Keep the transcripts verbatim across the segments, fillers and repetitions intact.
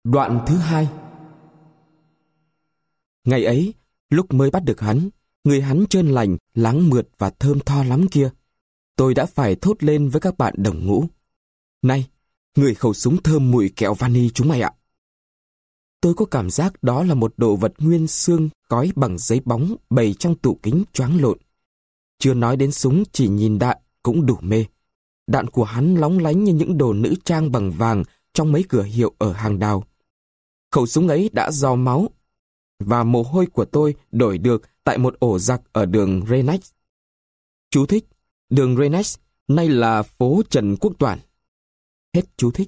Đoạn thứ hai. Ngày ấy, lúc mới bắt được hắn, người hắn trơn lành, láng mượt và thơm tho lắm kia. Tôi đã phải thốt lên với các bạn đồng ngũ: "Này, người khẩu súng thơm mùi kẹo vani chúng mày ạ!" Tôi có cảm giác đó là một đồ vật nguyên xương gói bằng giấy bóng bày trong tủ kính choáng lộn. Chưa nói đến súng, chỉ nhìn đạn cũng đủ mê. Đạn của hắn lóng lánh như những đồ nữ trang bằng vàng trong mấy cửa hiệu ở hàng đào. Khẩu súng ấy đã do máu và mồ hôi của tôi đổi được tại một ổ giặc ở đường Renex. Chú thích: đường Renex nay là phố Trần Quốc Toản. Hết chú thích.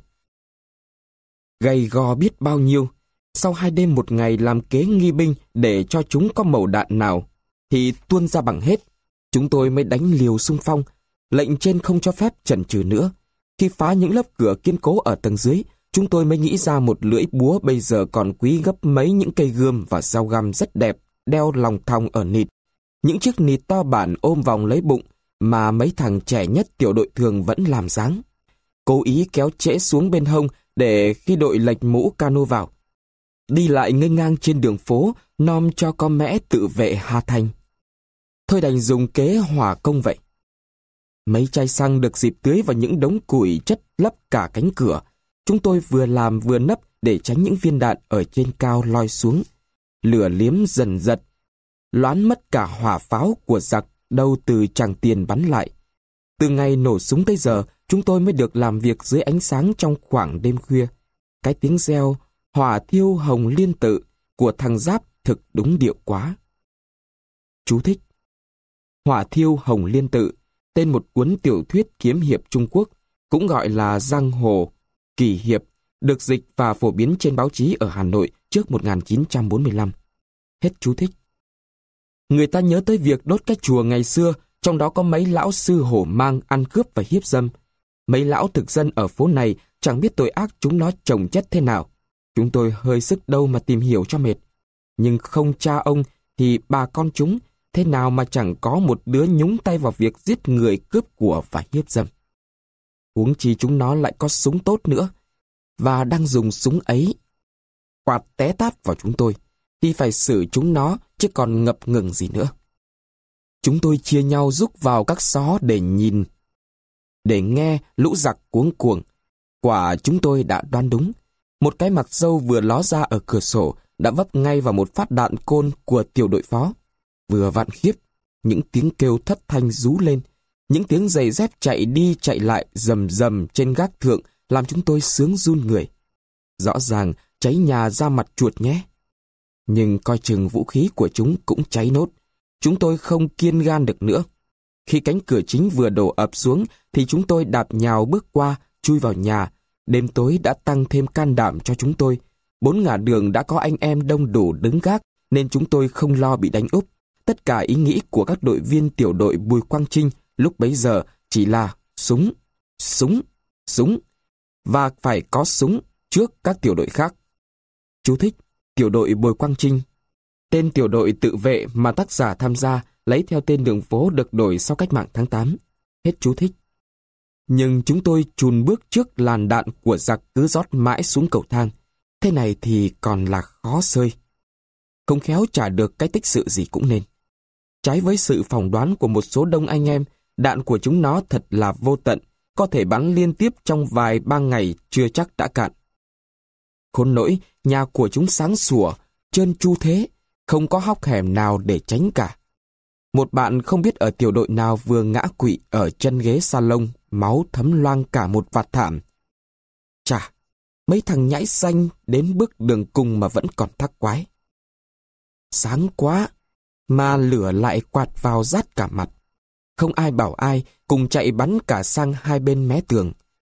Gay go biết bao nhiêu. Sau hai đêm một ngày làm kế nghi binh để cho chúng có mẩu đạn nào thì tuôn ra bằng hết, chúng tôi mới đánh liều xung phong. Lệnh trên không cho phép chần chừ nữa. Khi phá những lớp cửa kiên cố ở tầng dưới, chúng tôi mới nghĩ ra một lưỡi búa bây giờ còn quý gấp mấy những cây gươm và dao găm rất đẹp đeo lòng thòng ở nịt. Những chiếc nịt to bản ôm vòng lấy bụng mà mấy thằng trẻ nhất tiểu đội thường vẫn làm dáng. Cố ý kéo trễ xuống bên hông để khi đội lệch mũ cano vào. Đi lại nghênh ngang trên đường phố, nom cho có mẽ tự vệ Hà Thành. Thôi đành dùng kế hỏa công vậy. Mấy chai xăng được dịp tưới vào những đống củi chất lấp cả cánh cửa. Chúng tôi vừa làm vừa nấp để tránh những viên đạn ở trên cao loi xuống. Lửa liếm dần dật, loán mất cả hỏa pháo của giặc đâu từ Tràng Tiền bắn lại. Từ ngày nổ súng tới giờ, chúng tôi mới được làm việc dưới ánh sáng trong khoảng đêm khuya. Cái tiếng reo hỏa thiêu hồng liên tự của thằng Giáp thực đúng điệu quá. Chú thích: Hỏa thiêu hồng liên tự, tên một cuốn tiểu thuyết kiếm hiệp Trung Quốc, cũng gọi là giang hồ kỳ hiệp, được dịch và phổ biến trên báo chí ở Hà Nội trước một nghìn chín trăm bốn mươi lăm. Hết chú thích. Người ta nhớ tới việc đốt cái chùa ngày xưa, trong đó có mấy lão sư hổ mang ăn cướp và hiếp dâm. Mấy lão thực dân ở phố này chẳng biết tội ác chúng nó chồng chất thế nào. Chúng tôi hơi sức đâu mà tìm hiểu cho mệt. Nhưng không cha ông thì bà con chúng, thế nào mà chẳng có một đứa nhúng tay vào việc giết người, cướp của và hiếp dâm. Huống chi chúng nó lại có súng tốt nữa, và đang dùng súng ấy quạt té tát vào chúng tôi, thì phải xử chúng nó chứ còn ngập ngừng gì nữa. Chúng tôi chia nhau rúc vào các xó để nhìn, để nghe lũ giặc cuống cuồng. Quả chúng tôi đã đoán đúng. Một cái mặt râu vừa ló ra ở cửa sổ đã vấp ngay vào một phát đạn côn của tiểu đội phó. Vừa vặn khiếp, những tiếng kêu thất thanh rú lên, những tiếng giày dép chạy đi chạy lại rầm rầm trên gác thượng làm chúng tôi sướng run người. Rõ ràng cháy nhà ra mặt chuột nhé. Nhưng coi chừng vũ khí của chúng cũng cháy nốt. Chúng tôi không kiên gan được nữa. Khi cánh cửa chính vừa đổ ập xuống thì chúng tôi đạp nhào bước qua, chui vào nhà. Đêm tối đã tăng thêm can đảm cho chúng tôi. Bốn ngả đường đã có anh em đông đủ đứng gác, nên chúng tôi không lo bị đánh úp. Tất cả ý nghĩ của các đội viên tiểu đội Bùi Quang Trinh lúc bấy giờ chỉ là súng, súng, súng, và phải có súng trước các tiểu đội khác. Chú thích: tiểu đội Bùi Quang Trinh, tên tiểu đội tự vệ mà tác giả tham gia lấy theo tên đường phố được đổi sau cách mạng tháng tám. Hết chú thích. Nhưng chúng tôi chùn bước trước làn đạn của giặc cứ rót mãi xuống cầu thang. Thế này thì còn là khó xơi. Không khéo trả được cái tích sự gì cũng nên. Trái với sự phỏng đoán của một số đông anh em, đạn của chúng nó thật là vô tận, có thể bắn liên tiếp trong vài ba ngày chưa chắc đã cạn. Khốn nỗi, nhà của chúng sáng sủa, trơn tru thế, không có hốc hẻm nào để tránh cả. Một bạn không biết ở tiểu đội nào vừa ngã quỵ ở chân ghế salon, máu thấm loang cả một vạt thảm. Chà, mấy thằng nhãi xanh đến bước đường cùng mà vẫn còn thắc quái. Sáng quá, mà lửa lại quạt vào rát cả mặt. Không ai bảo ai, cùng chạy bắn cả sang hai bên mé tường.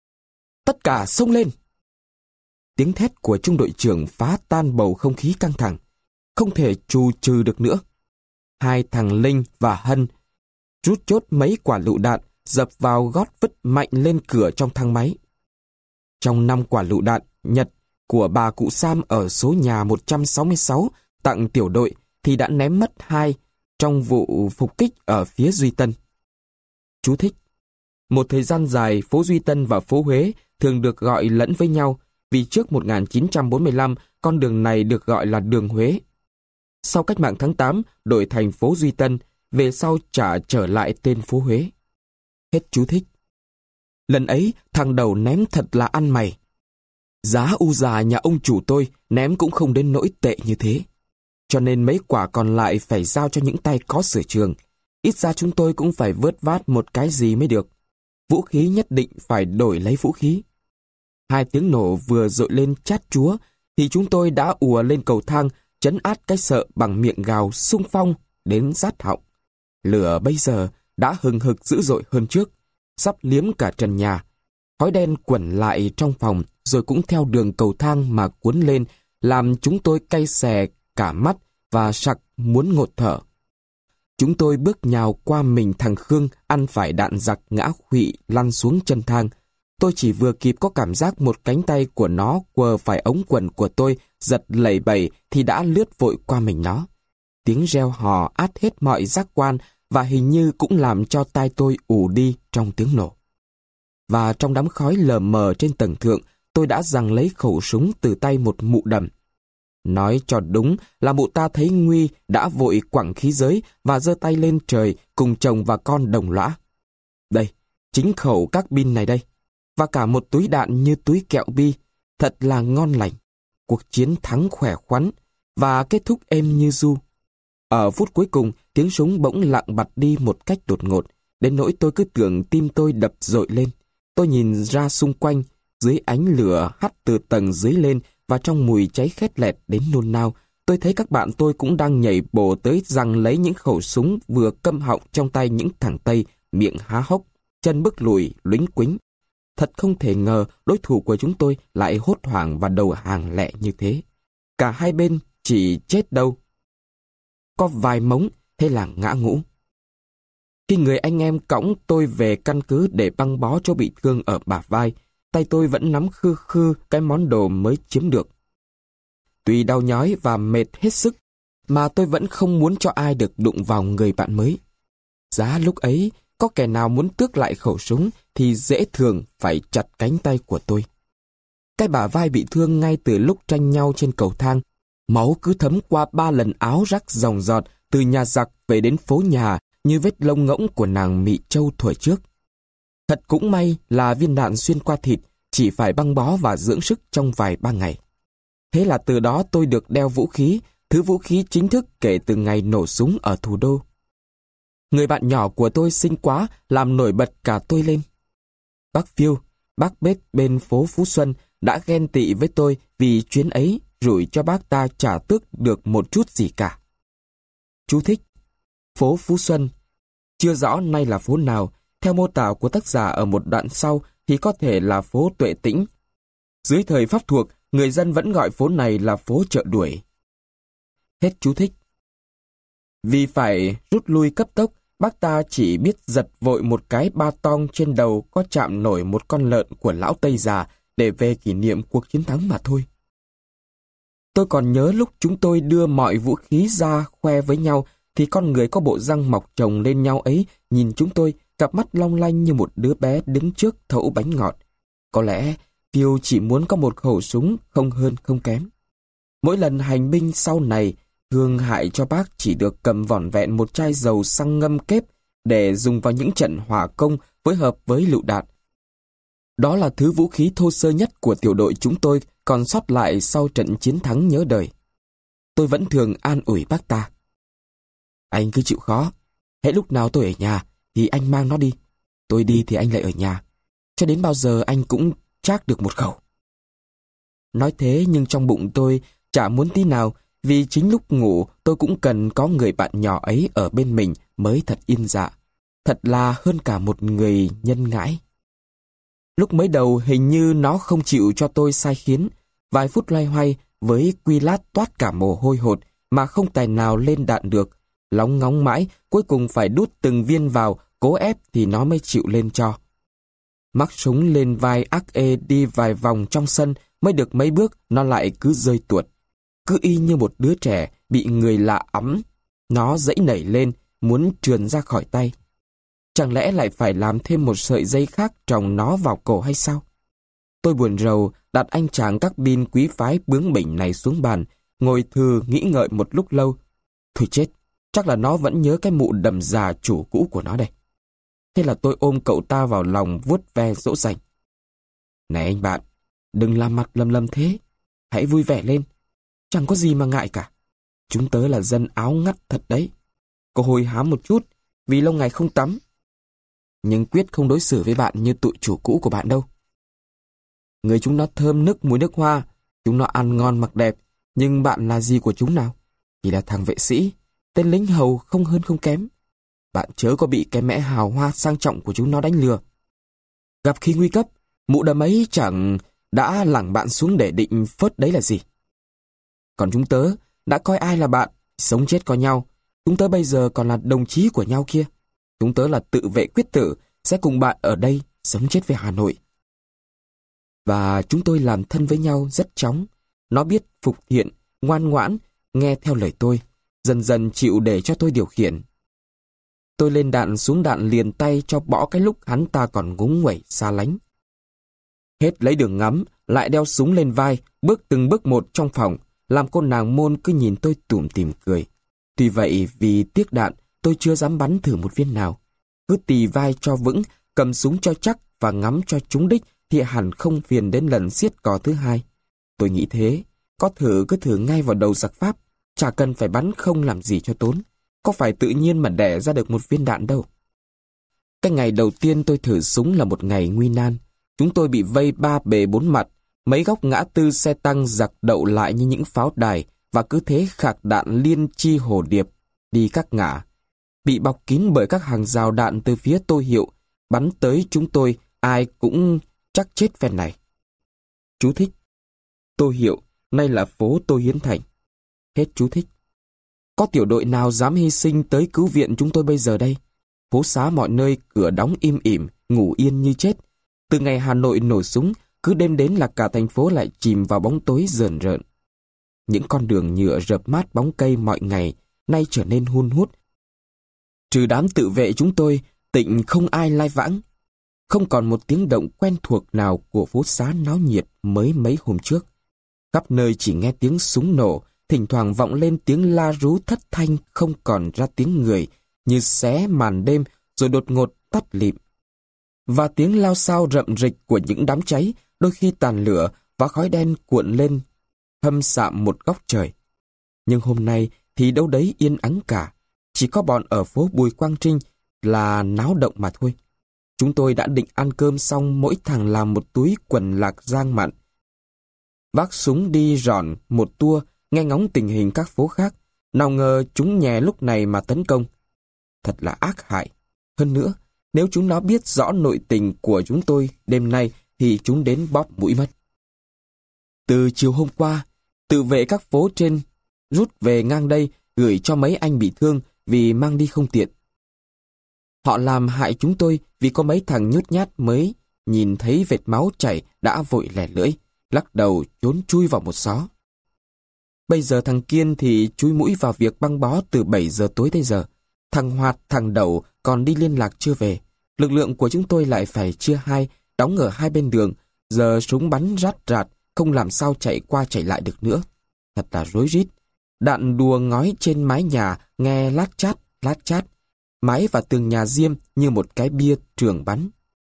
Tất cả xông lên! Tiếng thét của trung đội trưởng phá tan bầu không khí căng thẳng. Không thể trù trừ được nữa. Hai thằng Linh và Hân rút chốt mấy quả lựu đạn, dập vào gót vứt mạnh lên cửa trong thang máy. Trong năm quả lựu đạn Nhật của bà cụ Sam ở số nhà một trăm sáu mươi sáu tặng tiểu đội thì đã ném mất hai trong vụ phục kích ở phía Duy Tân. Chú thích: một thời gian dài, phố Duy Tân và phố Huế thường được gọi lẫn với nhau, vì trước một nghìn chín trăm bốn mươi lăm con đường này được gọi là đường Huế. Sau cách mạng tháng tám đổi thành phố Duy Tân, về sau trả trở lại tên phố Huế. Hết chú thích. Lần ấy thằng đầu ném thật là ăn mày. Giá u già nhà ông chủ tôi ném cũng không đến nỗi tệ như thế. Cho nên mấy quả còn lại phải giao cho những tay có sở trường. Ít ra chúng tôi cũng phải vớt vát một cái gì mới được. Vũ khí nhất định phải đổi lấy vũ khí. Hai tiếng nổ vừa dội lên chát chúa thì chúng tôi đã ùa lên cầu thang trấn át cái sợ bằng miệng gào xung phong đến rát họng. Lửa bây giờ đã hừng hực dữ dội hơn trước, sắp liếm cả trần nhà. Khói đen quẩn lại trong phòng rồi cũng theo đường cầu thang mà cuốn lên, làm chúng tôi cay xè cả mắt và sặc muốn ngột thở. Chúng tôi bước nhào qua mình thằng Khương ăn phải đạn giặc ngã khuỵu lăn xuống chân thang. Tôi chỉ vừa kịp có cảm giác một cánh tay của nó quờ phải ống quần của tôi giật lẩy bẩy thì đã lướt vội qua mình nó. Tiếng reo hò át hết mọi giác quan và hình như cũng làm cho tai tôi ù đi trong tiếng nổ. Và trong đám khói lờ mờ trên tầng thượng, tôi đã giằng lấy khẩu súng từ tay một mụ đầm. Nói cho đúng là mụ ta thấy nguy đã vội quẳng khí giới và giơ tay lên trời cùng chồng và con đồng lõa. Đây, chính khẩu các pin này đây. Và cả một túi đạn như túi kẹo bi, thật là ngon lành. Cuộc chiến thắng khỏe khoắn và kết thúc êm như ru. Ở phút cuối cùng, tiếng súng bỗng lặng bặt đi một cách đột ngột, đến nỗi tôi cứ tưởng tim tôi đập dội lên. Tôi nhìn ra xung quanh, dưới ánh lửa hắt từ tầng dưới lên và trong mùi cháy khét lẹt đến nôn nao, tôi thấy các bạn tôi cũng đang nhảy bổ tới giằng lấy những khẩu súng vừa câm họng trong tay những thằng Tây, miệng há hốc, chân bước lùi, lúnh quính. Thật không thể ngờ đối thủ của chúng tôi lại hốt hoảng và đầu hàng lẹ như thế. Cả hai bên chỉ chết đâu có vài mống, thế là ngã ngũ. Khi người anh em cõng tôi về căn cứ để băng bó chỗ bị thương ở bả vai, tay tôi vẫn nắm khư khư cái món đồ mới chiếm được. Tuy đau nhói và mệt hết sức, mà tôi vẫn không muốn cho ai được đụng vào người bạn mới. Giá lúc ấy, có kẻ nào muốn tước lại khẩu súng thì dễ thường phải chặt cánh tay của tôi. Cái bả vai bị thương ngay từ lúc tranh nhau trên cầu thang, máu cứ thấm qua ba lần áo rắc ròng rọt từ nhà giặc về đến phố nhà như vết lông ngỗng của nàng Mị Châu thuở trước. Thật cũng may là viên đạn xuyên qua thịt, chỉ phải băng bó và dưỡng sức trong vài ba ngày. Thế là từ đó tôi được đeo vũ khí, thứ vũ khí chính thức kể từ ngày nổ súng ở thủ đô. Người bạn nhỏ của tôi xinh quá, làm nổi bật cả tôi lên. Bác Phiêu, bác bếp bên phố Phú Xuân, đã ghen tị với tôi vì chuyến ấy rủi cho bác ta chả tước được một chút gì cả. Chú thích: phố Phú Xuân, chưa rõ nay là phố nào, theo mô tả của tác giả ở một đoạn sau thì có thể là phố Tuệ Tĩnh. Dưới thời Pháp thuộc, người dân vẫn gọi phố này là phố Chợ Đuổi. Hết chú thích. Vì phải rút lui cấp tốc, bác ta chỉ biết giật vội một cái ba tong trên đầu có chạm nổi một con lợn của lão Tây già để về kỷ niệm cuộc chiến thắng mà thôi. Tôi còn nhớ lúc chúng tôi đưa mọi vũ khí ra khoe với nhau thì con người có bộ răng mọc chồng lên nhau ấy nhìn chúng tôi, cặp mắt long lanh như một đứa bé đứng trước thấu bánh ngọt. Có lẽ Phiêu chỉ muốn có một khẩu súng không hơn không kém. Mỗi lần hành binh sau này, thương hại cho bác chỉ được cầm vỏn vẹn một chai dầu xăng ngâm kép để dùng vào những trận hỏa công phối hợp với lựu đạn. Đó là thứ vũ khí thô sơ nhất của tiểu đội chúng tôi còn sót lại sau trận chiến thắng nhớ đời. Tôi vẫn thường an ủi bác ta. Anh cứ chịu khó, hễ lúc nào tôi ở nhà thì anh mang nó đi. Tôi đi thì anh lại ở nhà. Cho đến bao giờ anh cũng trác được một khẩu. Nói thế nhưng trong bụng tôi chả muốn tí nào, vì chính lúc ngủ tôi cũng cần có người bạn nhỏ ấy ở bên mình mới thật yên dạ. Thật là hơn cả một người nhân ngãi. Lúc mới đầu hình như nó không chịu cho tôi sai khiến. Vài phút loay hoay với quy lát toát cả mồ hôi hột mà không tài nào lên đạn được. Lóng ngóng mãi, cuối cùng phải đút từng viên vào, cố ép thì nó mới chịu lên cho. Mắc súng lên vai ác ê đi vài vòng trong sân, mới được mấy bước nó lại cứ rơi tuột. Cứ y như một đứa trẻ bị người lạ ẵm. Nó dãy nảy lên, muốn trườn ra khỏi tay. Chẳng lẽ lại phải làm thêm một sợi dây khác tròng nó vào cổ hay sao? Tôi buồn rầu đặt anh chàng các bin quý phái bướng bỉnh này xuống bàn, ngồi thư nghĩ ngợi một lúc lâu. Thôi chết, chắc là nó vẫn nhớ cái mụ đầm già chủ cũ của nó đây. Thế là tôi ôm cậu ta vào lòng vuốt ve dỗ dành. Này anh bạn, đừng làm mặt lầm lầm thế. Hãy vui vẻ lên. Chẳng có gì mà ngại cả. Chúng tớ là dân áo ngắt thật đấy. Có hôi hám một chút vì lâu ngày không tắm. Nhưng quyết không đối xử với bạn như tụi chủ cũ của bạn đâu. Người chúng nó thơm nức mùi nước hoa, chúng nó ăn ngon mặc đẹp, nhưng bạn là gì của chúng nào? Chỉ là thằng vệ sĩ, tên lính hầu không hơn không kém. Bạn chớ có bị cái mẽ hào hoa sang trọng của chúng nó đánh lừa. Gặp khi nguy cấp, mụ đầm ấy chẳng đã lẳng bạn xuống để định phớt đấy là gì. Còn chúng tớ đã coi ai là bạn, sống chết có nhau. Chúng tớ bây giờ còn là đồng chí của nhau kia. Chúng tớ là tự vệ quyết tử, sẽ cùng bạn ở đây sống chết với Hà Nội. Và chúng tôi làm thân với nhau rất chóng. Nó biết phục thiện, ngoan ngoãn, nghe theo lời tôi, dần dần chịu để cho tôi điều khiển. Tôi lên đạn xuống đạn liền tay cho bỏ cái lúc hắn ta còn ngúng nguẩy xa lánh. Hết lấy đường ngắm, lại đeo súng lên vai, bước từng bước một trong phòng, làm cô nàng môn cứ nhìn tôi tủm tỉm cười. Tuy vậy vì tiếc đạn, tôi chưa dám bắn thử một viên nào. Cứ tì vai cho vững, cầm súng cho chắc và ngắm cho trúng đích thì hẳn không phiền đến lần xiết cò thứ hai. Tôi nghĩ thế, có thử cứ thử ngay vào đầu giặc Pháp, chả cần phải bắn không làm gì cho tốn. Có phải tự nhiên mà đẻ ra được một viên đạn đâu. Cái ngày đầu tiên tôi thử súng là một ngày nguy nan. Chúng tôi bị vây ba bề bốn mặt, mấy góc ngã tư xe tăng giặc đậu lại như những pháo đài và cứ thế khạc đạn liên chi hồ điệp đi các ngã. Bị bọc kín bởi các hàng rào đạn từ phía Tô Hiệu, bắn tới chúng tôi ai cũng chắc chết phen này. Chú thích. Tô Hiệu, nay là phố Tô Hiến Thành. Hết chú thích. Có tiểu đội nào dám hy sinh tới cứu viện chúng tôi bây giờ đây? Phố xá mọi nơi cửa đóng im ỉm, ngủ yên như chết. Từ ngày Hà Nội nổ súng, cứ đêm đến là cả thành phố lại chìm vào bóng tối rờn rợn. Những con đường nhựa rợp mát bóng cây mọi ngày nay trở nên hun hút. Trừ đám tự vệ chúng tôi, tịnh không ai lai vãng. Không còn một tiếng động quen thuộc nào của phố xá náo nhiệt mới mấy hôm trước. Khắp nơi chỉ nghe tiếng súng nổ, thỉnh thoảng vọng lên tiếng la rú thất thanh không còn ra tiếng người, như xé màn đêm rồi đột ngột tắt lịm. Và tiếng lao xao rậm rịch của những đám cháy, đôi khi tàn lửa và khói đen cuộn lên, thâm sạm một góc trời. Nhưng hôm nay thì đâu đấy yên ắng cả, chỉ có bọn ở phố Bùi Quang Trinh là náo động mà thôi. Chúng tôi đã định ăn cơm xong mỗi thằng làm một túi quần lạc giang mặn. Vác súng đi ròn một tour, nghe ngóng tình hình các phố khác. Nào ngờ chúng nhè lúc này mà tấn công. Thật là ác hại. Hơn nữa, nếu chúng nó biết rõ nội tình của chúng tôi đêm nay thì chúng đến bóp mũi mất. Từ chiều hôm qua, tự vệ các phố trên rút về ngang đây gửi cho mấy anh bị thương vì mang đi không tiện. Họ làm hại chúng tôi vì có mấy thằng nhút nhát mới nhìn thấy vệt máu chảy đã vội lẻ lưỡi, lắc đầu trốn chui vào một xó. Bây giờ thằng Kiên thì chúi mũi vào việc băng bó từ bảy giờ tối tới giờ. Thằng Hoạt, thằng Đậu còn đi liên lạc chưa về. Lực lượng của chúng tôi lại phải chia hai, đóng ở hai bên đường. Giờ súng bắn rát rạt, không làm sao chạy qua chạy lại được nữa. Thật là rối rít. Đạn đùa ngói trên mái nhà nghe lát chát, lát chát. Mái và tường nhà diêm như một cái bia trường bắn.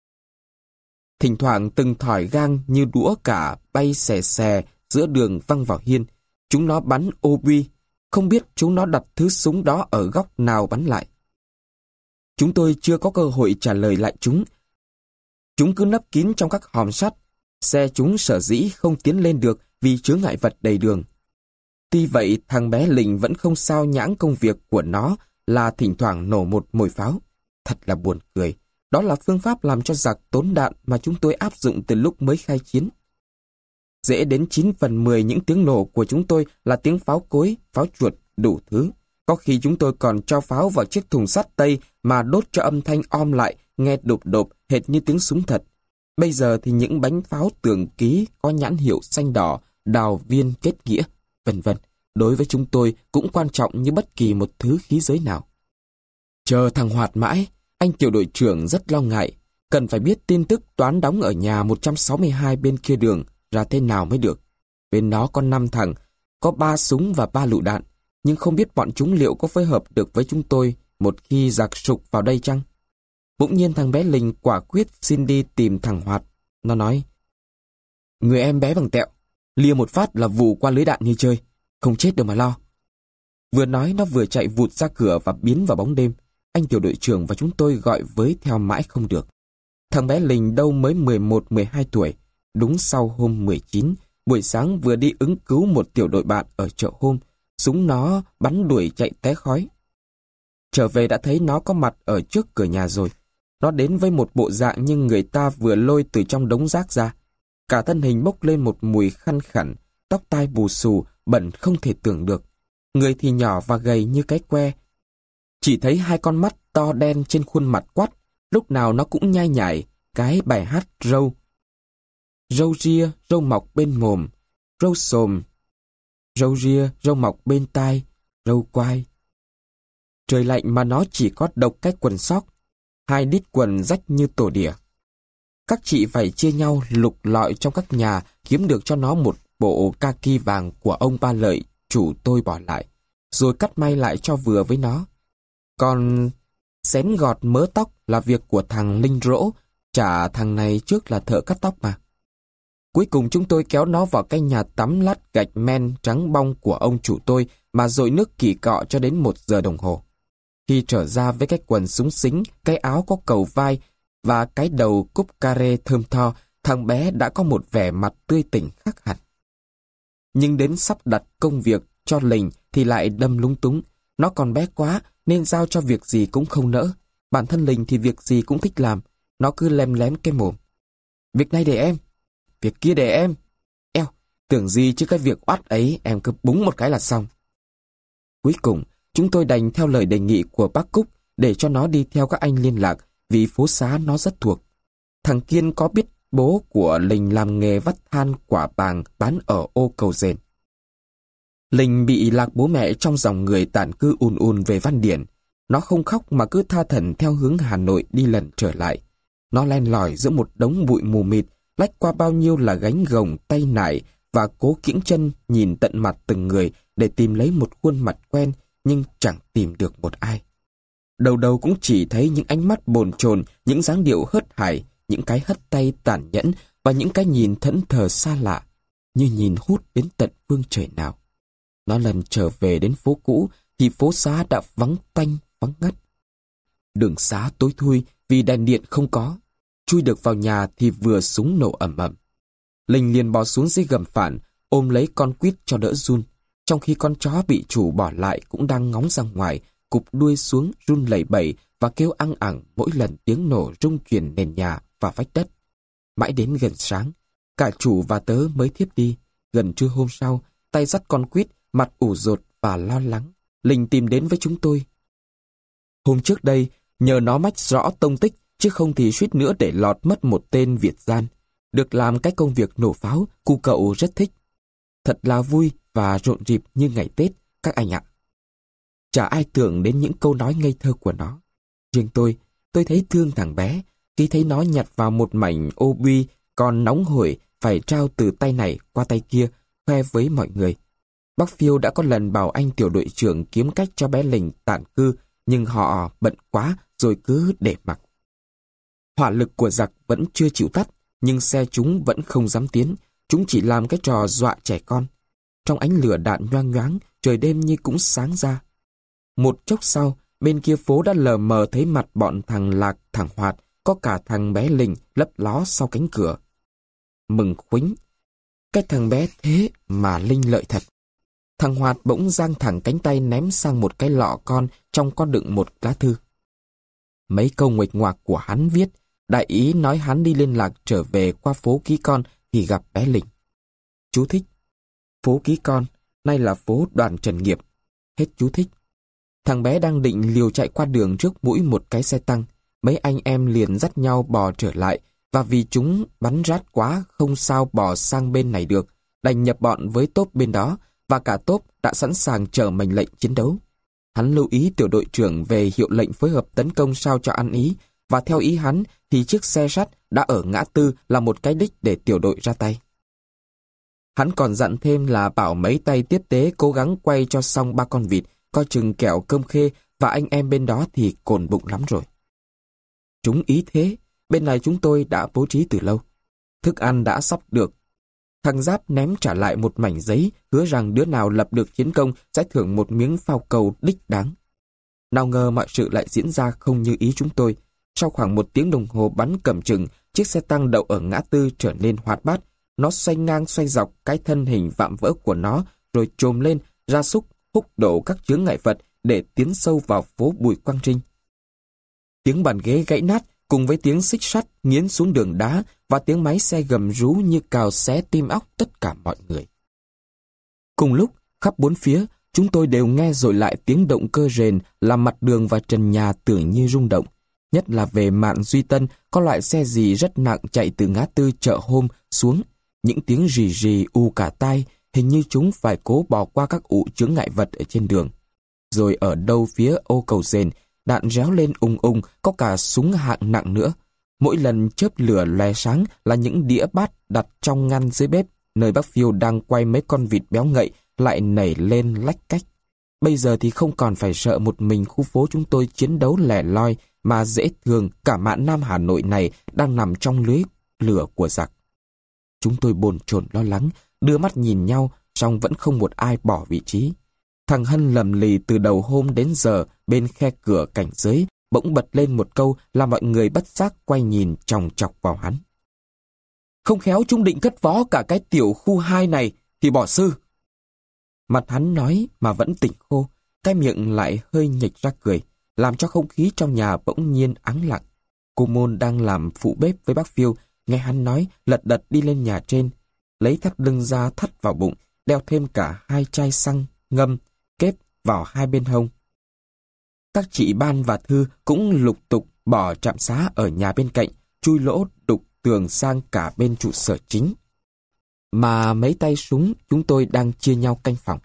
Thỉnh thoảng từng thỏi gang như đũa cả bay xè xè giữa đường văng vào hiên. Chúng nó bắn ô bi, không biết chúng nó đặt thứ súng đó ở góc nào bắn lại. Chúng tôi chưa có cơ hội trả lời lại chúng. Chúng cứ nấp kín trong các hòm sắt. Xe chúng sở dĩ không tiến lên được vì chướng ngại vật đầy đường. Tuy vậy, thằng bé Lình vẫn không sao nhãng công việc của nó là thỉnh thoảng nổ một mồi pháo. Thật là buồn cười. Đó là phương pháp làm cho giặc tốn đạn mà chúng tôi áp dụng từ lúc mới khai chiến. Dễ đến chín phần mười những tiếng nổ của chúng tôi là tiếng pháo cối, pháo chuột, đủ thứ. Có khi chúng tôi còn cho pháo vào chiếc thùng sắt tây mà đốt cho âm thanh om lại, nghe đột đột hệt như tiếng súng thật. Bây giờ thì những bánh pháo tường ký có nhãn hiệu xanh đỏ, đào viên kết nghĩa, vân vân. Đối với chúng tôi cũng quan trọng như bất kỳ một thứ khí giới nào. Chờ thằng Hoạt mãi, anh tiểu đội trưởng rất lo ngại. Cần phải biết tin tức Toán đóng ở nhà một trăm sáu mươi hai bên kia đường ra thế nào mới được. Bên đó có năm thằng, có ba súng và ba lựu đạn, nhưng không biết bọn chúng liệu có phối hợp được với chúng tôi một khi giặc sục vào đây chăng? Bỗng nhiên thằng bé Linh quả quyết xin đi tìm thằng Hoạt. Nó nói, người em bé bằng tẹo, lia một phát là vù qua lưới đạn như chơi, không chết được mà lo. Vừa nói nó vừa chạy vụt ra cửa và biến vào bóng đêm. Anh tiểu đội trưởng và chúng tôi gọi với theo mãi không được. Thằng bé Linh đâu mới mười một mười hai tuổi, đúng sau hôm mười chín, buổi sáng vừa đi ứng cứu một tiểu đội bạn ở chợ hôm, súng nó bắn đuổi chạy té khói. Trở về đã thấy nó có mặt ở trước cửa nhà rồi. Nó đến với một bộ dạng như người ta vừa lôi từ trong đống rác ra. Cả thân hình bốc lên một mùi khăn khẳn, tóc tai bù xù, bẩn không thể tưởng được. Người thì nhỏ và gầy như cái que. Chỉ thấy hai con mắt to đen trên khuôn mặt quắt, lúc nào nó cũng nhai nhải cái bài hát râu. Râu ria, râu mọc bên mồm, râu xồm, râu ria, râu mọc bên tai, râu quai. Trời lạnh mà nó chỉ có độc cái quần sóc, hai đít quần rách như tổ đỉa. Các chị phải chia nhau lục lọi trong các nhà kiếm được cho nó một bộ kaki vàng của ông Ba Lợi, chủ tôi bỏ lại, rồi cắt may lại cho vừa với nó. Còn xén gọt mớ tóc là việc của thằng Linh Rỗ, chả thằng này trước là thợ cắt tóc mà. Cuối cùng chúng tôi kéo nó vào cái nhà tắm lát gạch men trắng bong của ông chủ tôi mà dội nước kỳ cọ cho đến một giờ đồng hồ. Khi trở ra với cái quần súng xính, cái áo có cầu vai và cái đầu cúp carré thơm tho, thằng bé đã có một vẻ mặt tươi tỉnh khác hẳn. Nhưng đến sắp đặt công việc cho Linh thì lại đâm lúng túng. Nó còn bé quá nên giao cho việc gì cũng không nỡ. Bản thân Linh thì việc gì cũng thích làm. Nó cứ lem lém cái mồm. Việc này để em, việc kia để em. Eo, tưởng gì chứ cái việc oắt ấy em cứ búng một cái là xong. Cuối cùng, chúng tôi đành theo lời đề nghị của bác Cúc để cho nó đi theo các anh liên lạc vì phố xá nó rất thuộc. Thằng Kiên có biết bố của Linh làm nghề vắt than quả bàng bán ở ô Cầu Dền. Linh bị lạc bố mẹ trong dòng người tản cư ùn ùn về Văn Điển. Nó không khóc mà cứ tha thẩn theo hướng Hà Nội đi lần trở lại. Nó len lỏi giữa một đống bụi mù mịt, lách qua bao nhiêu là gánh gồng tay nải và cố kiễng chân nhìn tận mặt từng người để tìm lấy một khuôn mặt quen, nhưng chẳng tìm được một ai. Đầu đầu cũng chỉ thấy những ánh mắt bồn chồn, những dáng điệu hớt hải, những cái hất tay tàn nhẫn và những cái nhìn thẫn thờ xa lạ, như nhìn hút đến tận phương trời nào. Nó lần trở về đến phố cũ thì phố xá đã vắng tanh, vắng ngắt. Đường xá tối thui vì đèn điện không có. Chui được vào nhà thì vừa súng nổ ầm ầm. Linh liền bò xuống dưới gầm phản, ôm lấy con quýt cho đỡ run, trong khi con chó bị chủ bỏ lại cũng đang ngóng ra ngoài, cụp đuôi xuống run lẩy bẩy và kêu ăng ẳng mỗi lần tiếng nổ rung chuyển nền nhà và vách đất. Mãi đến gần sáng, cả chủ và tớ mới thiếp đi. Gần trưa hôm sau, tay dắt con quýt, mặt ủ rột và lo lắng, Linh tìm đến với chúng tôi. Hôm trước đây, nhờ nó mách rõ tông tích, chứ không thì suýt nữa để lọt mất một tên Việt gian. Được làm cái công việc nổ pháo, cu cậu rất thích. Thật là vui và rộn rịp như ngày Tết, các anh ạ. Chả ai tưởng đến những câu nói ngây thơ của nó. Riêng tôi, tôi thấy thương thằng bé, khi thấy nó nhặt vào một mảnh ô bi còn nóng hổi phải trao từ tay này qua tay kia, khoe với mọi người. Bác Phiêu đã có lần bảo anh tiểu đội trưởng kiếm cách cho bé Linh tản cư, nhưng họ bận quá rồi cứ để mặc. Hỏa lực của giặc vẫn chưa chịu tắt, nhưng xe chúng vẫn không dám tiến. Chúng chỉ làm cái trò dọa trẻ con. Trong ánh lửa đạn nhoang nhoáng, trời đêm như cũng sáng ra. Một chốc sau, bên kia phố đã lờ mờ thấy mặt bọn thằng Lạc, thằng Hoạt, có cả thằng bé Linh lấp ló sau cánh cửa. Mừng khuính. Cái thằng bé thế mà Linh lợi thật. Thằng Hoạt bỗng giang thẳng cánh tay ném sang một cái lọ con trong có đựng một lá thư. Mấy câu nguệch ngoạc của hắn viết, đại ý nói hắn đi liên lạc trở về qua phố Ký Con thì gặp bé Linh. Chú thích. Phố Ký Con, nay là phố Đoàn Trần Nghiệp. Hết chú thích. Thằng bé đang định liều chạy qua đường trước mũi một cái xe tăng. Mấy anh em liền dắt nhau bò trở lại, và vì chúng bắn rát quá không sao bò sang bên này được, đành nhập bọn với tốp bên đó, và cả tốp đã sẵn sàng chờ mệnh lệnh chiến đấu. Hắn lưu ý tiểu đội trưởng về hiệu lệnh phối hợp tấn công sao cho ăn ý, và theo ý hắn thì chiếc xe sắt đã ở ngã tư là một cái đích để tiểu đội ra tay. Hắn còn dặn thêm là bảo mấy tay tiếp tế cố gắng quay cho xong ba con vịt, coi chừng kẹo cơm khê và anh em bên đó thì cồn bụng lắm rồi. Chúng ý thế, bên này chúng tôi đã bố trí từ lâu. Thức ăn đã sắp được. Thằng Giáp ném trả lại một mảnh giấy hứa rằng đứa nào lập được chiến công sẽ thưởng một miếng phao cầu đích đáng. Nào ngờ mọi sự lại diễn ra không như ý chúng tôi. Sau khoảng một tiếng đồng hồ bắn cầm chừng, chiếc xe tăng đậu ở ngã tư trở nên hoạt bát. Nó xoay ngang xoay dọc cái thân hình vạm vỡ của nó, rồi chồm lên, ra súc, húc đổ các chướng ngại vật để tiến sâu vào phố Bùi Quang Trinh. Tiếng bàn ghế gãy nát cùng với tiếng xích sắt nghiến xuống đường đá và tiếng máy xe gầm rú như cào xé tim óc tất cả mọi người. Cùng lúc, khắp bốn phía, chúng tôi đều nghe dội lại tiếng động cơ rền làm mặt đường và trần nhà tưởng như rung động. Nhất là về Mạn Duy Tân, có loại xe gì rất nặng chạy từ ngã tư chợ Hôm xuống. Những tiếng rì rì u cả tai, hình như chúng phải cố bỏ qua các ụ chướng ngại vật ở trên đường. Rồi ở đâu phía ô cầu rền, đạn réo lên ung ung, có cả súng hạng nặng nữa. Mỗi lần chớp lửa lóe sáng là những đĩa bát đặt trong ngăn dưới bếp, nơi bác Phiêu đang quay mấy con vịt béo ngậy, lại nảy lên lách cách. Bây giờ thì không còn phải sợ một mình khu phố chúng tôi chiến đấu lẻ loi, mà dễ thương cả mạn Nam Hà Nội này đang nằm trong lưới lửa của giặc. Chúng tôi bồn chồn lo lắng, đưa mắt nhìn nhau, song vẫn không một ai bỏ vị trí. Thằng Hân lầm lì từ đầu hôm đến giờ bên khe cửa cảnh giới, bỗng bật lên một câu làm mọi người bất giác quay nhìn chòng chọc vào hắn. Không khéo chúng định cất vó cả cái tiểu khu hai này thì bỏ sư. Mặt hắn nói mà vẫn tỉnh khô, cái miệng lại hơi nhếch ra cười, làm cho không khí trong nhà bỗng nhiên ắng lặng. Cô Môn đang làm phụ bếp với bác Phiêu, nghe hắn nói lật đật đi lên nhà trên, lấy thắt lưng ra thắt vào bụng, đeo thêm cả hai chai xăng ngâm kép vào hai bên hông. Các chị Ban và Thư cũng lục tục bỏ trạm xá ở nhà bên cạnh, chui lỗ đục tường sang cả bên trụ sở chính. Mà mấy tay súng chúng tôi đang chia nhau canh phòng.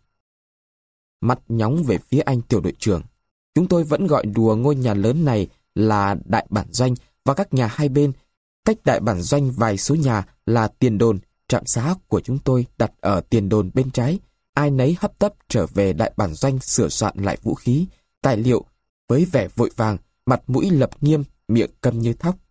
Mắt nhóng về phía anh tiểu đội trưởng. Chúng tôi vẫn gọi đùa ngôi nhà lớn này là đại bản doanh, và các nhà hai bên, cách đại bản doanh vài số nhà là tiền đồn. Trạm xá của chúng tôi đặt ở tiền đồn bên trái. Ai nấy hấp tấp trở về đại bản doanh sửa soạn lại vũ khí, tài liệu, với vẻ vội vàng, mặt mũi lập nghiêm, miệng câm như thóc.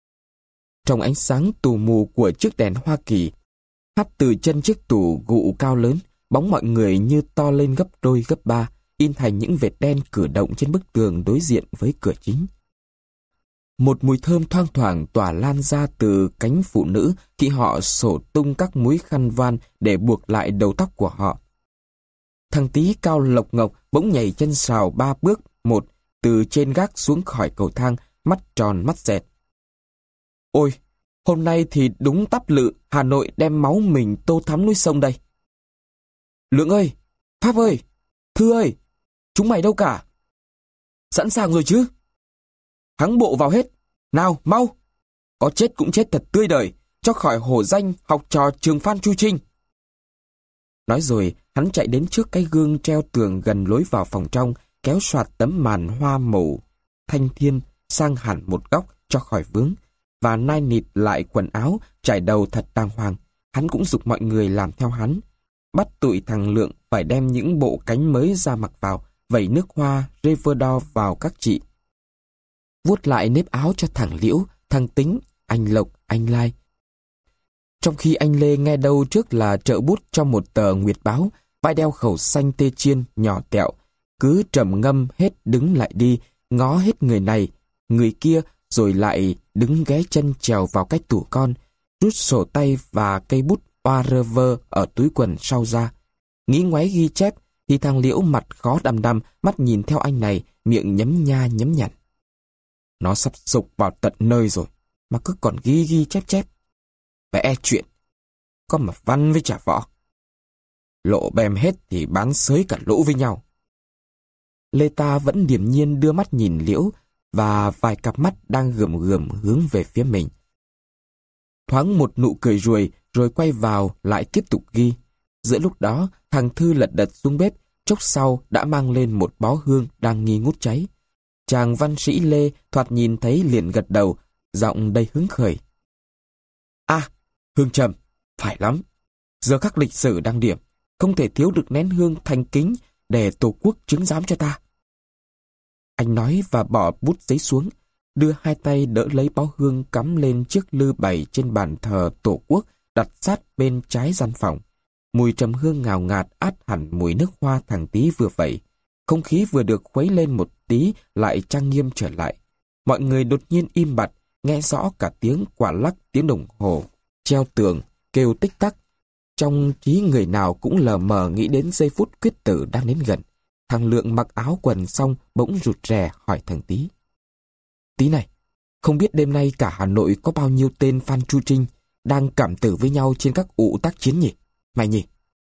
Trong ánh sáng tù mù của chiếc đèn Hoa Kỳ, hắt từ chân chiếc tủ gụ cao lớn, bóng mọi người như to lên gấp đôi gấp ba, in thành những vệt đen cử động trên bức tường đối diện với cửa chính. Một mùi thơm thoang thoảng tỏa lan ra từ cánh phụ nữ khi họ xổ tung các múi khăn voan để buộc lại đầu tóc của họ. Thằng Tý cao lộc ngọc bỗng nhảy chân sào ba bước một từ trên gác xuống khỏi cầu thang, mắt tròn mắt dẹt. Ôi, hôm nay thì đúng tắp lự Hà Nội đem máu mình tô thắm núi sông đây. Lượng ơi, Pháp ơi, Thư ơi, chúng mày đâu cả? Sẵn sàng rồi chứ? Thắng bộ vào hết. Nào, mau! Có chết cũng chết thật tươi đời, cho khỏi hổ danh học trò trường Phan Chu Trinh. Nói rồi, hắn chạy đến trước cái gương treo tường gần lối vào phòng trong, kéo soạt tấm màn hoa màu thanh thiên sang hẳn một góc cho khỏi vướng, và nai nịt lại quần áo, trải đầu thật đàng hoàng. Hắn cũng giục mọi người làm theo hắn. Bắt tụi thằng Lượng phải đem những bộ cánh mới ra mặc vào, vẩy nước hoa Reverdor vào các chị. Vuốt lại nếp áo cho thằng Liễu, thằng Tính, anh Lộc, anh Lai. Trong khi anh Lê nghe đâu trước là trợ bút cho một tờ Nguyệt Báo, vai đeo khẩu xanh tê chiên, nhỏ tẹo, cứ trầm ngâm hết đứng lại đi, ngó hết người này, người kia, rồi lại đứng ghé chân trèo vào cái tủ con, rút sổ tay và cây bút oa rơ vơ ở túi quần sau ra. Nghĩ ngoáy ghi chép, thì thằng Liễu mặt khó đăm đăm, mắt nhìn theo anh này, miệng nhấm nha nhấm nhặn. Nó sắp sục vào tận nơi rồi, mà cứ còn ghi ghi chép chép. Vẽ chuyện, có mà văn với chả võ. Lộ bèm hết thì bán xới cả lũ với nhau. Lê Ta vẫn điềm nhiên đưa mắt nhìn Liễu, và vài cặp mắt đang gườm gườm hướng về phía mình. Thoáng một nụ cười ruồi, rồi quay vào lại tiếp tục ghi. Giữa lúc đó, thằng Thư lật đật xuống bếp, chốc sau đã mang lên một bó hương đang nghi ngút cháy. Chàng văn sĩ Lê thoạt nhìn thấy liền gật đầu, giọng đầy hứng khởi. À, hương trầm, phải lắm. Giờ khắc lịch sử đăng điểm, không thể thiếu được nén hương thành kính để Tổ quốc chứng giám cho ta. Anh nói và bỏ bút giấy xuống, đưa hai tay đỡ lấy bó hương cắm lên chiếc lư bày trên bàn thờ Tổ quốc đặt sát bên trái gian phòng. Mùi trầm hương ngào ngạt át hẳn mùi nước hoa thằng Tý vừa vậy. Không khí vừa được khuấy lên một tí lại trang nghiêm trở lại. Mọi người đột nhiên im bặt, nghe rõ cả tiếng quả lắc, tiếng đồng hồ treo tường kêu tích tắc. Trong trí người nào cũng lờ mờ nghĩ đến giây phút quyết tử đang đến gần. Thằng Lượng mặc áo quần xong bỗng rụt rè hỏi thằng Tý. Tý này, không biết đêm nay cả Hà Nội có bao nhiêu tên Phan Chu Trinh đang cảm tử với nhau trên các ụ tác chiến nhỉ? Mày nhỉ?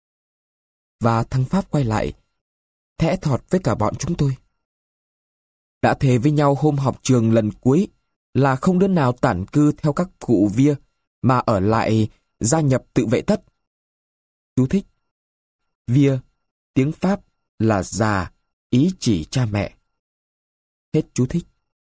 Và thằng Pháp quay lại, thẽ thọt với cả bọn chúng tôi. Đã thề với nhau hôm họp trường lần cuối là không đứa nào tản cư theo các cụ vía mà ở lại gia nhập tự vệ tất. Chú thích. Vía, tiếng Pháp là già, ý chỉ cha mẹ. Hết chú thích.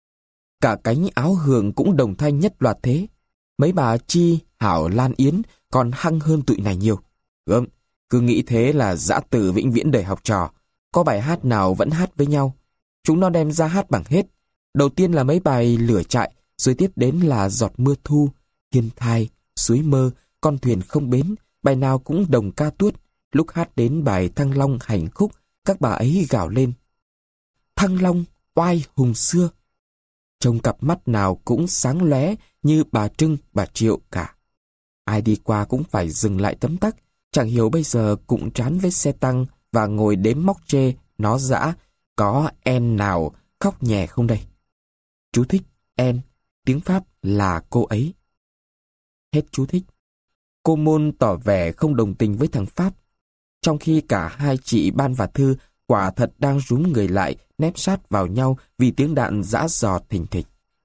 Cả cánh áo hường cũng đồng thanh nhất loạt thế. Mấy bà Chi, Hảo, Lan, Yến còn hăng hơn tụi này nhiều. Gớm, cứ nghĩ thế là dã từ vĩnh viễn đời học trò. Có bài hát nào vẫn hát với nhau. Chúng nó đem ra hát bằng hết. Đầu tiên là mấy bài lửa trại, rồi tiếp đến là giọt mưa thu, hiên thai, suối mơ, con thuyền không bến. Bài nào cũng đồng ca tuốt. Lúc hát đến bài Thăng Long hành khúc, các bà ấy gào lên. Thăng Long, oai hùng xưa. Trông cặp mắt nào cũng sáng lóe như bà Trưng, bà Triệu cả. Ai đi qua cũng phải dừng lại tấm tắc. Chẳng hiểu bây giờ cũng trán với xe tăng và ngồi đếm móc chê, nó dã. Có em nào khóc nhè không đây? Chú thích, em, tiếng Pháp là cô ấy. Hết chú thích. Cô Môn tỏ vẻ không đồng tình với thằng Pháp. Trong khi cả hai chị Ban và Thư quả thật đang rúm người lại, nép sát vào nhau vì tiếng đạn giã giò thình thịch.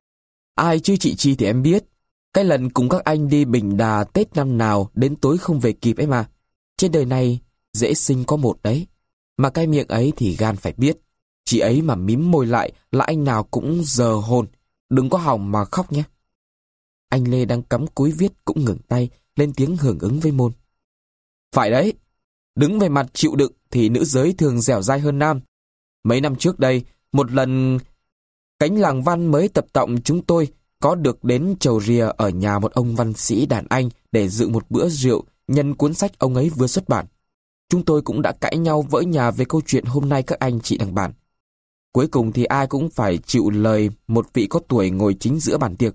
Ai chứ chị Chi thì em biết. Cái lần cùng các anh đi Bình Đà Tết năm nào đến tối không về kịp ấy mà. Trên đời này dễ sinh có một đấy. Mà cái miệng ấy thì gan phải biết. Chị ấy mà mím môi lại là anh nào cũng giờ hồn. Đừng có hòng mà khóc nhé. Anh Lê đang cắm cúi viết cũng ngừng tay, lên tiếng hưởng ứng với Môn. Phải đấy. Đứng về mặt chịu đựng thì nữ giới thường dẻo dai hơn nam. Mấy năm trước đây, một lần cánh làng văn mới tập tọng chúng tôi có được đến chầu rìa ở nhà một ông văn sĩ đàn anh để dự một bữa rượu nhân cuốn sách ông ấy vừa xuất bản. Chúng tôi cũng đã cãi nhau vỡ nhà về câu chuyện hôm nay các anh chị đang bàn. Cuối cùng thì ai cũng phải chịu lời một vị có tuổi ngồi chính giữa bàn tiệc.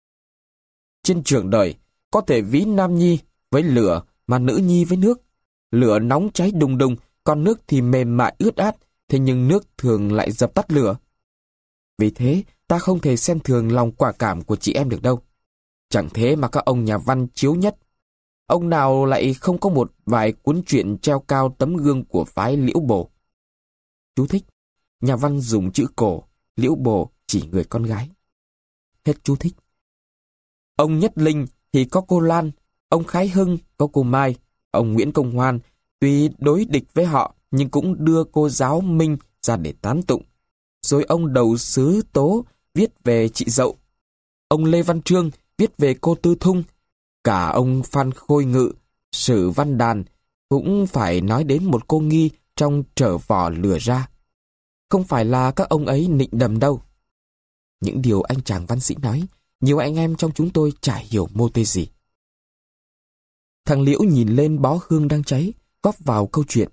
Trên trường đời, có thể ví nam nhi với lửa mà nữ nhi với nước. Lửa nóng cháy đùng đùng, còn nước thì mềm mại ướt át, thế nhưng nước thường lại dập tắt lửa. Vì thế, ta không thể xem thường lòng quả cảm của chị em được đâu. Chẳng thế mà các ông nhà văn chiếu nhất. Ông nào lại không có một vài cuốn truyện treo cao tấm gương của phái Liễu Bồ. Chú thích. Nhà văn dùng chữ cổ, Liễu Bồ chỉ người con gái. Hết chú thích. Ông Nhất Linh thì có cô Lan, ông Khái Hưng có cô Mai, ông Nguyễn Công Hoan tuy đối địch với họ nhưng cũng đưa cô Giáo Minh ra để tán tụng. Rồi ông Đầu Sứ Tố viết về chị Dậu. Ông Lê Văn Trương viết về cô Tư Thung. Cả ông Phan Khôi Ngự, Sử Văn Đàn cũng phải nói đến một cô Nghi trong Trở Vỏ Lừa Ra. Không phải là các ông ấy nịnh đầm đâu. Những điều anh chàng văn sĩ nói, nhiều anh em trong chúng tôi chả hiểu mô tê gì. Thằng Liễu nhìn lên bó hương đang cháy, góp vào câu chuyện.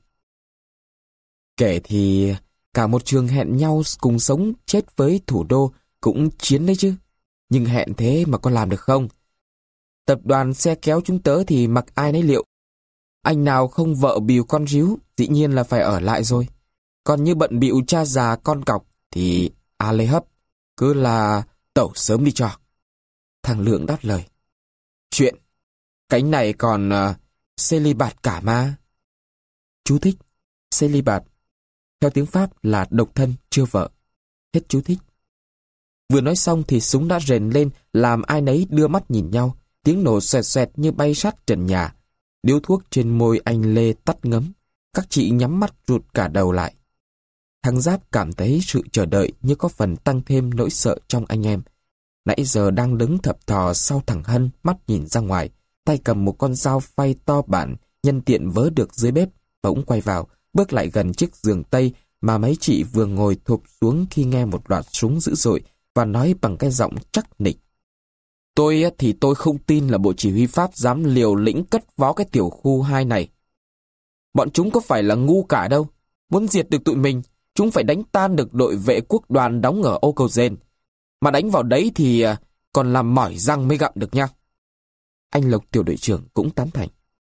Kể thì cả một trường hẹn nhau cùng sống chết với thủ đô cũng chiến đấy chứ. Nhưng hẹn thế mà có làm được không? Tập đoàn xe kéo chúng tớ thì mặc ai nấy liệu. Anh nào không vợ bìu con ríu, dĩ nhiên là phải ở lại rồi. Còn như bận bịu cha già con cọc thì a lê hấp, cứ là tẩu sớm đi cho. Thằng Lượng đáp lời. Chuyện, cánh này còn uh, celibat cả mà. Chú thích, celibat, theo tiếng Pháp là độc thân, chưa vợ. Hết chú thích. Vừa nói xong thì súng đã rền lên, làm ai nấy đưa mắt nhìn nhau. Tiếng nổ xoẹt xoẹt như bay sát trần nhà. Điếu thuốc trên môi anh Lê tắt ngấm. Các chị nhắm mắt rụt cả đầu lại. Thằng Giáp cảm thấy sự chờ đợi như có phần tăng thêm nỗi sợ trong anh em. Nãy giờ đang đứng thập thò sau thằng Hân, mắt nhìn ra ngoài, tay cầm một con dao phay to bản, nhân tiện vớ được dưới bếp, bỗng quay vào, bước lại gần chiếc giường tây mà mấy chị vừa ngồi thụp xuống khi nghe một loạt súng dữ dội và nói bằng cái giọng chắc nịch. Tôi thì tôi không tin là Bộ Chỉ huy Pháp dám liều lĩnh cất vó cái tiểu khu hai này. Bọn chúng có phải là ngu cả đâu. Muốn diệt được tụi mình, chúng phải đánh tan được đội vệ quốc đoàn đóng ở Ô Cầu Dền. Mà đánh vào đấy thì còn làm mỏi răng mới gặm được nha. Anh Lộc tiểu đội trưởng cũng tán thành.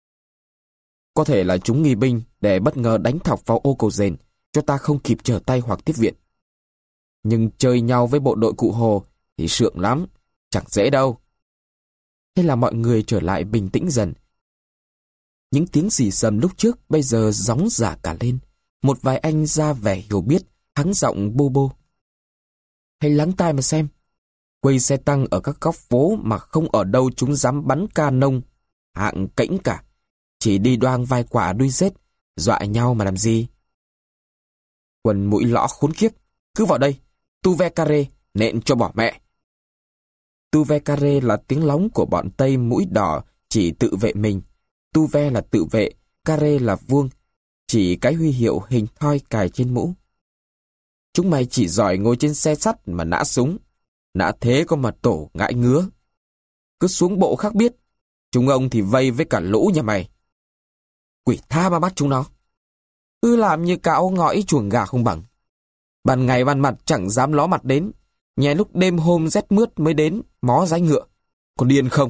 Có thể là chúng nghi binh để bất ngờ đánh thọc vào Ô Cầu Dền, cho ta không kịp trở tay hoặc tiếp viện. Nhưng chơi nhau với bộ đội Cụ Hồ thì sượng lắm, chẳng dễ đâu. Thế là mọi người trở lại bình tĩnh dần. Những tiếng xì xầm lúc trước bây giờ gióng giả cả lên. Một vài anh ra vẻ hiểu biết, hắng giọng bô bô. Hãy lắng tai mà xem. Quây xe tăng ở các góc phố mà không ở đâu chúng dám bắn canon hạng kễnh cả. Chỉ đi đoang vài quả đuôi rết, dọa nhau mà làm gì. Quần mũi lõ khốn kiếp, cứ vào đây, tu ve carré, nện cho bỏ mẹ. Tu ve carré là tiếng lóng của bọn Tây mũi đỏ chỉ tự vệ mình. Tu ve là tự vệ, carré là vuông, chỉ cái huy hiệu hình thoi cài trên mũ. Chúng mày chỉ giỏi ngồi trên xe sắt mà nã súng. Nã thế có mà tổ ngại ngứa. Cứ xuống bộ khác biết. Chúng ông thì vây với cả lũ nhà mày. Quỷ tha mà bắt chúng nó. Cứ làm như cạo ngõi chuồng gà không bằng. Ban ngày ban mặt chẳng dám ló mặt đến. Nhé lúc đêm hôm rét mướt mới đến mó dái ngựa. Còn điên không?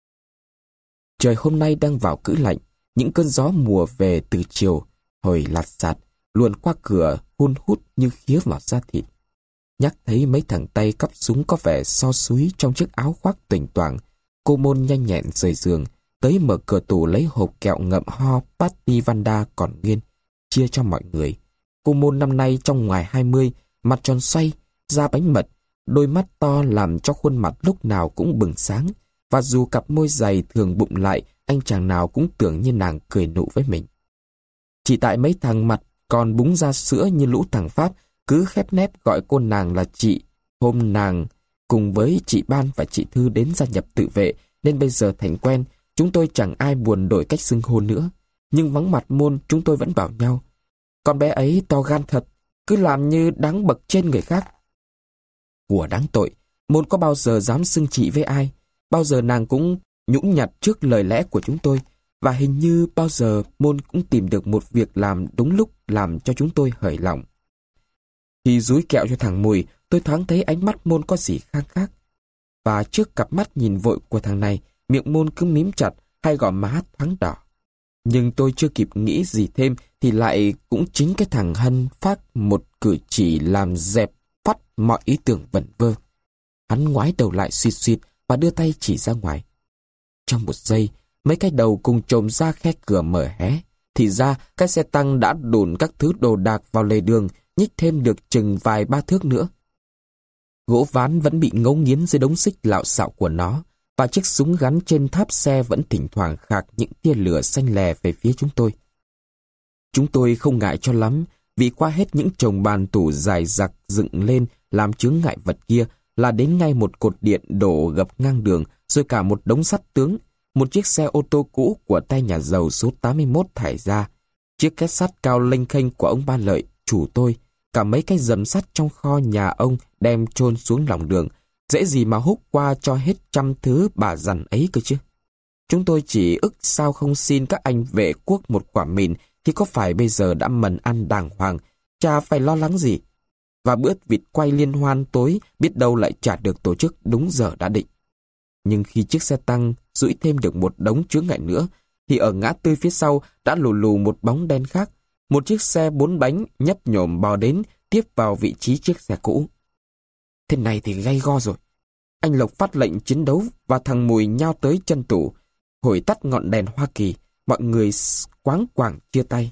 Trời hôm nay đang vào cữ lạnh. Những cơn gió mùa về từ chiều, hồi lạt sạt, luồn qua cửa hun hút như khía vào da thịt. Nhắc thấy mấy thằng tay cắp súng có vẻ so súy trong chiếc áo khoác tuềnh toàng, cô Môn nhanh nhẹn rời giường, tới mở cửa tủ lấy hộp kẹo ngậm ho Patty Vanda còn nguyên, chia cho mọi người. Cô Môn năm nay trong ngoài hai mươi, mặt tròn xoay, da bánh mật, đôi mắt to làm cho khuôn mặt lúc nào cũng bừng sáng, và dù cặp môi dày thường bụng lại, anh chàng nào cũng tưởng như nàng cười nụ với mình. Chỉ tại mấy thằng mặt còn búng ra sữa như lũ thằng Pháp cứ khép nép gọi cô nàng là chị. Hôm nàng cùng với chị Ban và chị Thư đến gia nhập tự vệ nên bây giờ thành quen, chúng tôi chẳng ai buồn đổi cách xưng hô nữa. Nhưng vắng mặt Môn chúng tôi vẫn bảo nhau. Con bé ấy to gan thật, cứ làm như đáng bậc trên người khác. Của đáng tội, Môn có bao giờ dám xưng chị với ai? Bao giờ nàng cũng nhũn nhặt trước lời lẽ của chúng tôi. Và hình như bao giờ Môn cũng tìm được một việc làm đúng lúc làm cho chúng tôi hởi lòng. Khi dúi kẹo cho thằng Mùi, tôi thoáng thấy ánh mắt Môn có gì khang khác. Và trước cặp mắt nhìn vội của thằng này, miệng Môn cứ mím chặt, hai gò má thoáng đỏ. Nhưng tôi chưa kịp nghĩ gì thêm thì lại cũng chính cái thằng Hân phát một cử chỉ làm dẹp phát mọi ý tưởng vẩn vơ. Hắn ngoái đầu lại suýt suýt và đưa tay chỉ ra ngoài. Trong một giây, mấy cái đầu cùng chồm ra khe cửa mở hé. Thì ra cái xe tăng đã đồn các thứ đồ đạc vào lề đường, nhích thêm được chừng vài ba thước nữa. Gỗ ván vẫn bị ngấu nghiến dưới đống xích lạo xạo của nó, và chiếc súng gắn trên tháp xe vẫn thỉnh thoảng khạc những tia lửa xanh lè về phía chúng tôi. Chúng tôi không ngại cho lắm, vì qua hết những chồng bàn tủ dài dặc dựng lên làm chướng ngại vật kia là đến ngay một cột điện đổ gập ngang đường, rồi cả một đống sắt tướng, một chiếc xe ô tô cũ của tay nhà giàu số tám mươi mốt thải ra, chiếc két sắt cao lênh khênh của ông Ba Lợi, chủ tôi, cả mấy cái dầm sắt trong kho nhà ông đem chôn xuống lòng đường, dễ gì mà hút qua cho hết trăm thứ bà dằn ấy cơ chứ. Chúng tôi chỉ ức sao không xin các anh vệ quốc một quả mìn thì có phải bây giờ đã mần ăn đàng hoàng, chả phải lo lắng gì. Và bữa vịt quay liên hoan tối biết đâu lại chả được tổ chức đúng giờ đã định. Nhưng khi chiếc xe tăng duỗi thêm được một đống chướng ngại nữa, thì ở ngã tư phía sau đã lù lù một bóng đen khác. Một chiếc xe bốn bánh nhấp nhổm bò đến, tiếp vào vị trí chiếc xe cũ. Thế này thì gay go rồi. Anh Lộc phát lệnh chiến đấu và thằng Mùi nhao tới chân tủ, hồi tắt ngọn đèn Hoa Kỳ, mọi người quáng quàng chia tay.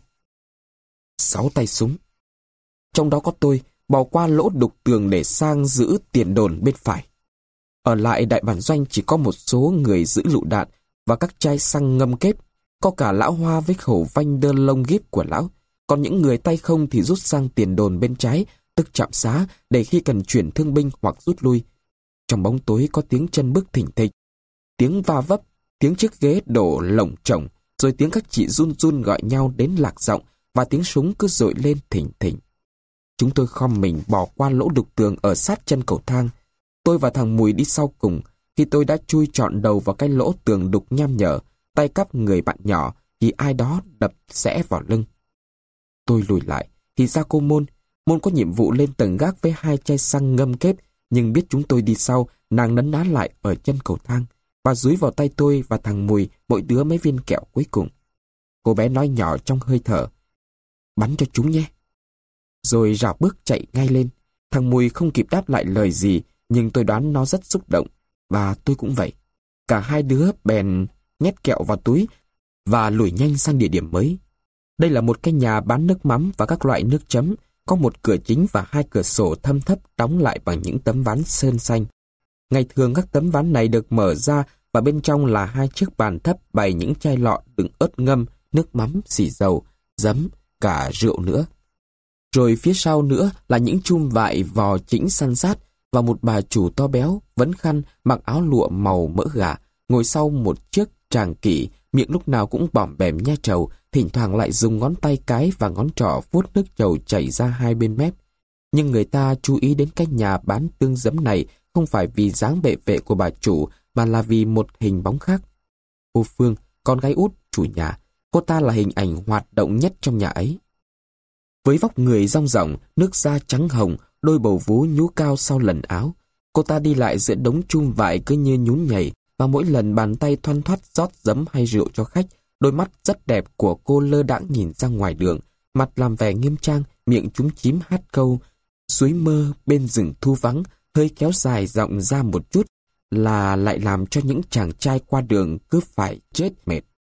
Sáu tay súng. Trong đó có tôi, bò qua lỗ đục tường để sang giữ tiền đồn bên phải. Ở lại đại bản doanh chỉ có một số người giữ lựu đạn và các chai xăng ngâm kép, có cả lão Hoa với khẩu vanh đơ lông ghíp của lão. Còn những người tay không thì rút sang tiền đồn bên trái, tức trạm xá, để khi cần chuyển thương binh hoặc rút lui. Trong bóng tối có tiếng chân bước thình thịch, tiếng va vấp, tiếng chiếc ghế đổ lổng chổng, rồi tiếng các chị run run gọi nhau đến lạc giọng, và tiếng súng cứ dội lên thình thình. Chúng tôi khom mình bò qua lỗ đục tường ở sát chân cầu thang. Tôi và thằng Mùi đi sau cùng. Khi tôi đã chui trọn đầu vào cái lỗ tường đục nham nhở, tay cắp người bạn nhỏ, thì ai đó đập xẽ vào lưng. Tôi lùi lại, thì ra cô Môn. Môn có nhiệm vụ lên tầng gác với hai chai xăng ngâm kép, nhưng biết chúng tôi đi sau, nàng nấn ná lại ở chân cầu thang, và dúi vào tay tôi và thằng Mùi mỗi đứa mấy viên kẹo cuối cùng. Cô bé nói nhỏ trong hơi thở: "Bắn cho chúng nhé." Rồi rảo bước chạy ngay lên. Thằng Mùi không kịp đáp lại lời gì, nhưng tôi đoán nó rất xúc động, và tôi cũng vậy. Cả hai đứa bèn nhét kẹo vào túi và lủi nhanh sang địa điểm mới. Đây là một cái nhà bán nước mắm và các loại nước chấm, có một cửa chính và hai cửa sổ thâm thấp đóng lại bằng những tấm ván sơn xanh. Ngày thường các tấm ván này được mở ra và bên trong là hai chiếc bàn thấp bày những chai lọ đựng ớt ngâm, nước mắm, xì dầu, giấm, cả rượu nữa. Rồi phía sau nữa là những chum vại vò chỉnh san sát và một bà chủ to béo, vấn khăn, mặc áo lụa màu mỡ gà, ngồi sau một chiếc tràng kỷ, miệng lúc nào cũng bỏm bẻm nha trầu, thỉnh thoảng lại dùng ngón tay cái và ngón trỏ vuốt nước trầu chảy ra hai bên mép. Nhưng người ta chú ý đến cái nhà bán tương giấm này không phải vì dáng bệ vệ của bà chủ, mà là vì một hình bóng khác. Cô Phương, con gái út chủ nhà, cô ta là hình ảnh hoạt động nhất trong nhà ấy. Với vóc người rong ròng, nước da trắng hồng, đôi bầu vú nhú cao sau lần áo, cô ta đi lại giữa đống chum vại cứ như nhún nhảy, và mỗi lần bàn tay thoăn thoắt rót giấm hay rượu cho khách, đôi mắt rất đẹp của cô lơ đãng nhìn ra ngoài đường, mặt làm vẻ nghiêm trang, miệng chúm chím hát câu "Suối mơ bên rừng thu vắng", hơi kéo dài giọng ra một chút là lại làm cho những chàng trai qua đường cứ phải chết mệt.